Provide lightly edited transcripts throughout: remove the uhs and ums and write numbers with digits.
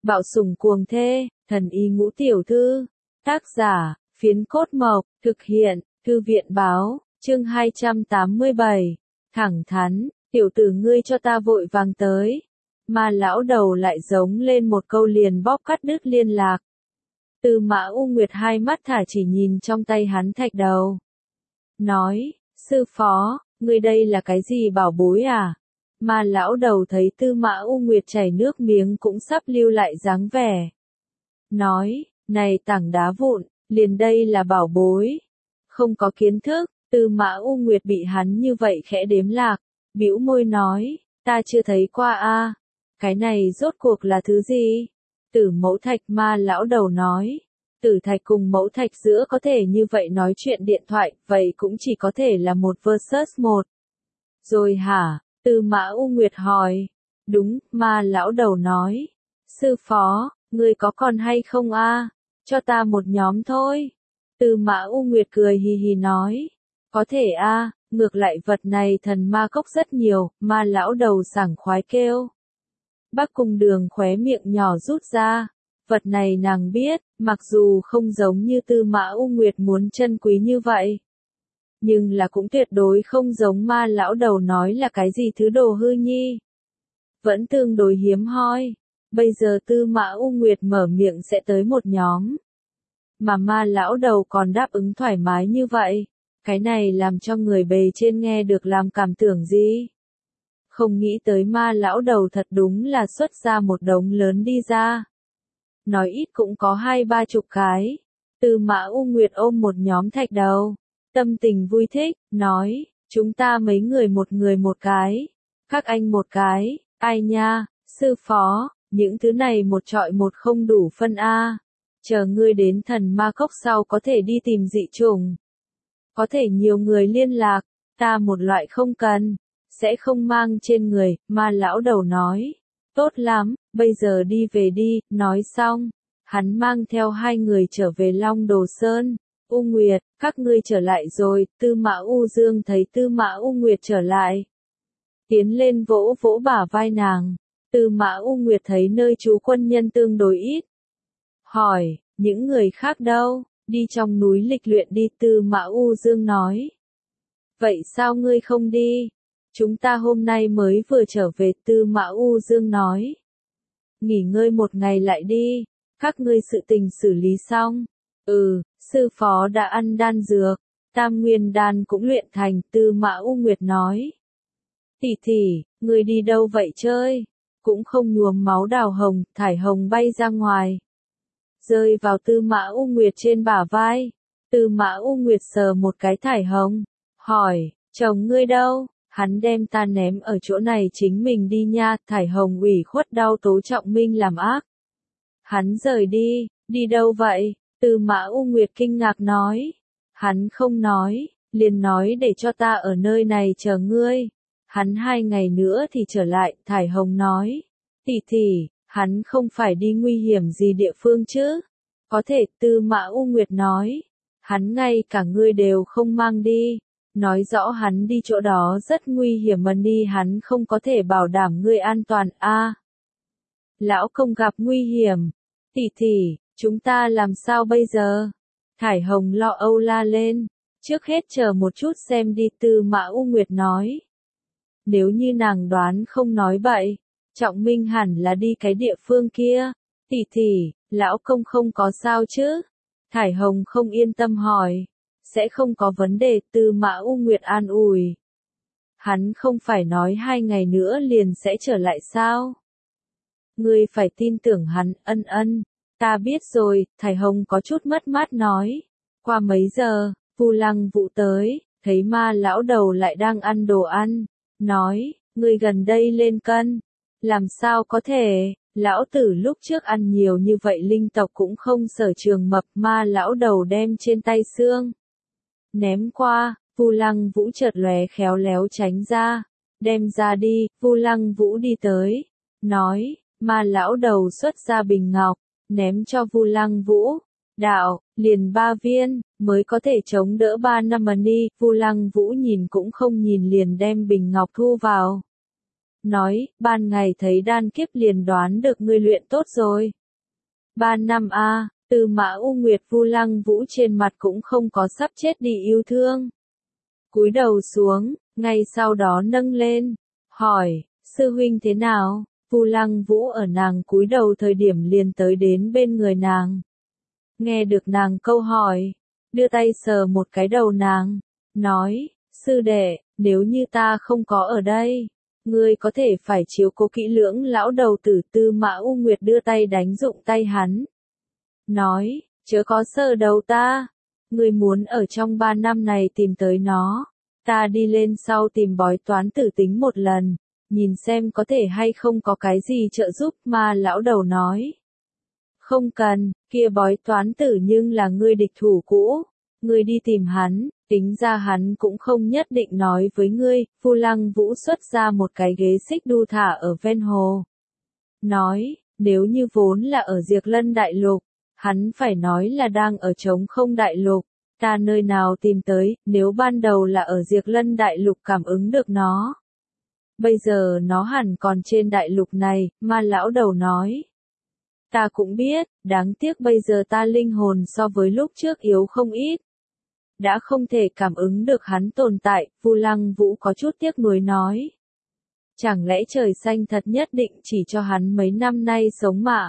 Bạo sủng cuồng thê, thần y ngũ tiểu thư. Tác giả, Phiến Cốt Mộc, thực hiện, Thư viện báo, chương 287. Thẳng thắn, tiểu tử ngươi cho ta vội vàng tới. Mà lão đầu lại giống lên một câu liền bóp cắt đứt liên lạc. Tư Mã U Nguyệt hai mắt thả chỉ nhìn trong tay hắn thạch đầu. Nói, sư phó, ngươi đây là cái gì bảo bối à? Mà lão đầu thấy Tư Mã U Nguyệt chảy nước miếng cũng sắp lưu lại dáng vẻ. Nói, này tảng đá vụn, liền đây là bảo bối. Không có kiến thức, Tư Mã U Nguyệt bị hắn như vậy khẽ đếm lạc, bĩu môi nói, ta chưa thấy qua a. Cái này rốt cuộc là thứ gì? Tử mẫu thạch. Ma lão đầu nói. Tử thạch cùng mẫu thạch giữa có thể như vậy nói chuyện điện thoại, vậy cũng chỉ có thể là một versus một. Rồi hả? Tư Mã U Nguyệt hỏi. Đúng, ma lão đầu nói. Sư phó, ngươi có còn hay không a? Cho ta một nhóm thôi. Tư Mã U Nguyệt cười hì hì nói. Có thể a, ngược lại vật này thần ma cốc rất nhiều, ma lão đầu sảng khoái kêu. Bác Cung Đường khóe miệng nhỏ rút ra. Vật này nàng biết, mặc dù không giống như Tư Mã U Nguyệt muốn chân quý như vậy. Nhưng là cũng tuyệt đối không giống ma lão đầu nói là cái gì thứ đồ hư nhi. Vẫn tương đối hiếm hoi. Bây giờ Tư Mã U Nguyệt mở miệng sẽ tới một nhóm. Mà ma lão đầu còn đáp ứng thoải mái như vậy. Cái này làm cho người bề trên nghe được làm cảm tưởng gì? Không nghĩ tới ma lão đầu thật đúng là xuất ra một đống lớn đi ra. Nói ít cũng có 20-30 cái. Tư Mã U Nguyệt ôm một nhóm thạch đầu. Tâm tình vui thích, nói, chúng ta mấy người một cái. Các anh một cái, ai nha, sư phó, những thứ này một trọi một không đủ phân a. Chờ ngươi đến thần ma cốc sau có thể đi tìm dị chủng. Có thể nhiều người liên lạc, ta một loại không cần, sẽ không mang trên người, ma lão đầu nói. Tốt lắm, bây giờ đi về đi, nói xong. Hắn mang theo hai người trở về Long Đồ Sơn. U Nguyệt, các ngươi trở lại rồi. Tư Mã U Dương thấy Tư Mã U Nguyệt trở lại. Tiến lên vỗ vỗ bả vai nàng. Tư Mã U Nguyệt thấy nơi trú quân nhân tương đối ít. Hỏi, những người khác đâu? Đi trong núi lịch luyện đi. Tư Mã U Dương nói. Vậy sao ngươi không đi? Chúng ta hôm nay mới vừa trở về. Tư Mã U Dương nói. Nghỉ ngơi một ngày lại đi. Các ngươi sự tình xử lý xong. Sư phó đã ăn đan dược. Tam nguyên đan cũng luyện thành. Tư Mã U Nguyệt nói. Tỷ tỷ, ngươi đi đâu vậy chơi? Cũng không nhuốm máu đào hồng. Thải hồng bay ra ngoài. Rơi vào Tư Mã U Nguyệt trên bả vai. Tư Mã U Nguyệt sờ một cái thải hồng. Hỏi, chồng ngươi đâu? Hắn đem ta ném ở chỗ này chính mình đi nha. Thải hồng ủy khuất đau tố Trọng Minh làm ác. Hắn rời đi, đi đâu vậy? Tư Mã U Nguyệt kinh ngạc nói. Hắn không nói, liền nói để cho ta ở nơi này chờ ngươi. Hắn 2 ngày nữa thì trở lại. Thải hồng nói. Tỷ tỷ, hắn không phải đi nguy hiểm gì địa phương chứ? Có thể. Tư Mã U Nguyệt nói. Hắn ngay cả ngươi đều không mang đi. Nói rõ hắn đi chỗ đó rất nguy hiểm mà đi hắn không có thể bảo đảm ngươi an toàn a. Lão công gặp nguy hiểm. Tỷ tỷ, chúng ta làm sao bây giờ? Thải hồng lo âu la lên. Trước hết chờ một chút xem đi. Tư Mã U Nguyệt nói. Nếu như nàng đoán không nói bậy, Trọng Minh hẳn là đi cái địa phương kia. Tỷ tỷ, lão công không có sao chứ? Thải hồng không yên tâm hỏi. Sẽ không có vấn đề. Tư Mã U Nguyệt an ủi. Hắn không phải nói 2 ngày nữa liền sẽ trở lại sao? Ngươi phải tin tưởng hắn. Ân, ta biết rồi. Thải hồng có chút mất mát nói. Qua mấy giờ, Vu Lăng Vũ tới, thấy ma lão đầu lại đang ăn đồ ăn. Nói, ngươi gần đây lên cân. Làm sao có thể, lão tử lúc trước ăn nhiều như vậy linh tộc cũng không sở trường mập. Ma lão đầu đem trên tay xương ném qua. Vu Lăng Vũ chợt lóe khéo léo tránh ra. Đem ra đi. Vu Lăng Vũ đi tới. Nói, ma lão đầu xuất ra bình ngọc. Ném cho Vu Lăng Vũ. Đạo, liền 3 viên, mới có thể chống đỡ 3 năm mà đi. Vu Lăng Vũ nhìn cũng không nhìn liền đem bình ngọc thu vào. nói, ban ngày thấy đan kiếp liền đoán được ngươi luyện tốt rồi. 3 năm a. Tư Mã U Nguyệt Vu Lăng Vũ trên mặt cũng không có sắp chết đi yêu thương. Cúi đầu xuống, ngay sau đó nâng lên, hỏi, sư huynh thế nào? Vu Lăng Vũ ở nàng cúi đầu thời điểm liền tới đến bên người nàng. Nghe được nàng câu hỏi, đưa tay sờ một cái đầu nàng, nói, sư đệ, nếu như ta không có ở đây, ngươi có thể phải chiếu cố kỹ lưỡng lão đầu tử. Tư Mã U Nguyệt đưa tay đánh dụng tay hắn. Nói, chớ có sờ đầu ta, ngươi muốn ở trong 3 năm này tìm tới nó, ta đi lên sau tìm bói toán tử tính một lần, nhìn xem có thể hay không có cái gì trợ giúp. Mà lão đầu nói, không cần, kia bói toán tử nhưng là ngươi địch thủ cũ, ngươi đi tìm hắn, tính ra hắn cũng không nhất định nói với ngươi. Vu Lăng Vũ xuất ra một cái ghế xích đu thả ở ven hồ. Nói, nếu như vốn là ở Diệp Lân Đại Lục, hắn phải nói là đang ở trống không đại lục, ta nơi nào tìm tới, nếu ban đầu là ở Diệp Lân Đại Lục cảm ứng được nó. Bây giờ nó hẳn còn trên đại lục này. Mà lão đầu nói, ta cũng biết, đáng tiếc bây giờ ta linh hồn so với lúc trước yếu không ít. Đã không thể cảm ứng được hắn tồn tại. Vu Lăng Vũ có chút tiếc nuối nói. Chẳng lẽ trời xanh thật nhất định chỉ cho hắn mấy năm nay sống mà?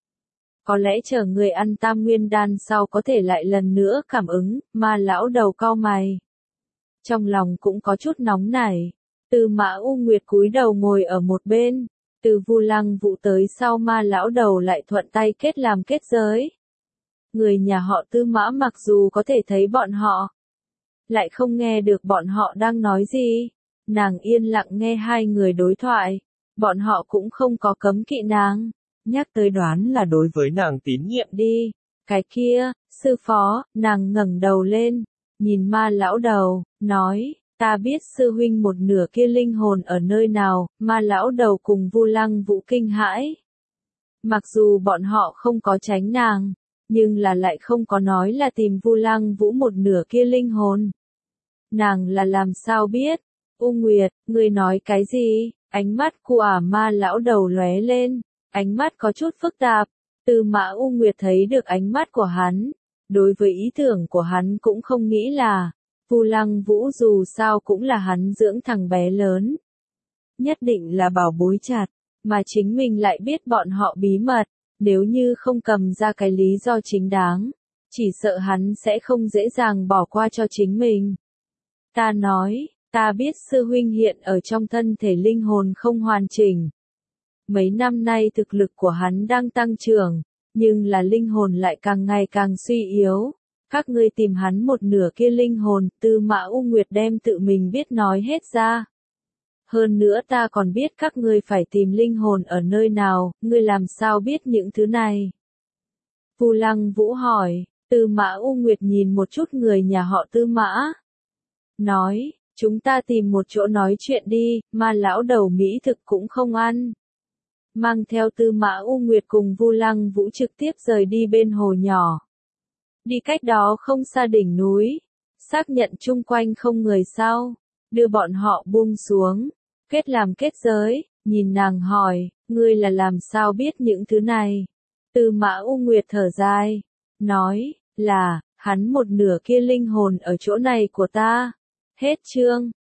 Có lẽ chờ người ăn tam nguyên đan sau có thể lại lần nữa cảm ứng. Mà lão đầu cau mày, trong lòng cũng có chút nóng nảy. Tư Mã U Nguyệt cúi đầu ngồi ở một bên. Từ Vu Lăng Vũ tới sau mà lão đầu lại thuận tay kết làm kết giới. Người nhà họ Tư Mã mặc dù có thể thấy bọn họ, lại không nghe được bọn họ đang nói gì. Nàng yên lặng nghe hai người đối thoại. Bọn họ cũng không có cấm kỵ nàng. Nhắc tới đoán là đối với nàng tín nhiệm đi. Cái kia, sư phó, nàng ngẩng đầu lên, nhìn ma lão đầu, nói, ta biết sư huynh một nửa kia linh hồn ở nơi nào. Ma lão đầu cùng Vu Lăng Vũ kinh hãi. Mặc dù bọn họ không có tránh nàng, nhưng là lại không có nói là tìm Vu Lăng Vũ một nửa kia linh hồn. Nàng là làm sao biết? U Nguyệt, ngươi nói cái gì? Ánh mắt của ma lão đầu lóe lên, ánh mắt có chút phức tạp. Tư Mã U Nguyệt thấy được ánh mắt của hắn, đối với ý tưởng của hắn cũng không nghĩ là, Vu Lăng Vũ dù sao cũng là hắn dưỡng thằng bé lớn. Nhất định là bảo bối chặt, mà chính mình lại biết bọn họ bí mật, nếu như không cầm ra cái lý do chính đáng, chỉ sợ hắn sẽ không dễ dàng bỏ qua cho chính mình. Ta nói, ta biết sư huynh hiện ở trong thân thể linh hồn không hoàn chỉnh. Mấy năm nay thực lực của hắn đang tăng trưởng, nhưng là linh hồn lại càng ngày càng suy yếu. Các ngươi tìm hắn một nửa kia linh hồn. Tư Mã U Nguyệt đem tự mình biết nói hết ra. Hơn nữa ta còn biết các ngươi phải tìm linh hồn ở nơi nào, ngươi làm sao biết những thứ này? Vu Lăng Vũ hỏi. Tư Mã U Nguyệt nhìn một chút người nhà họ Tư Mã. Nói, chúng ta tìm một chỗ nói chuyện đi. Mà lão đầu mỹ thực cũng không ăn. Mang theo Tư Mã U Nguyệt cùng Vu Lăng Vũ trực tiếp rời đi bên hồ nhỏ. Đi cách đó không xa đỉnh núi, xác nhận chung quanh không người sau, đưa bọn họ buông xuống, kết làm kết giới, nhìn nàng hỏi, ngươi là làm sao biết những thứ này? Tư Mã U Nguyệt thở dài, nói, là, hắn một nửa kia linh hồn ở chỗ này của ta. Hết chương.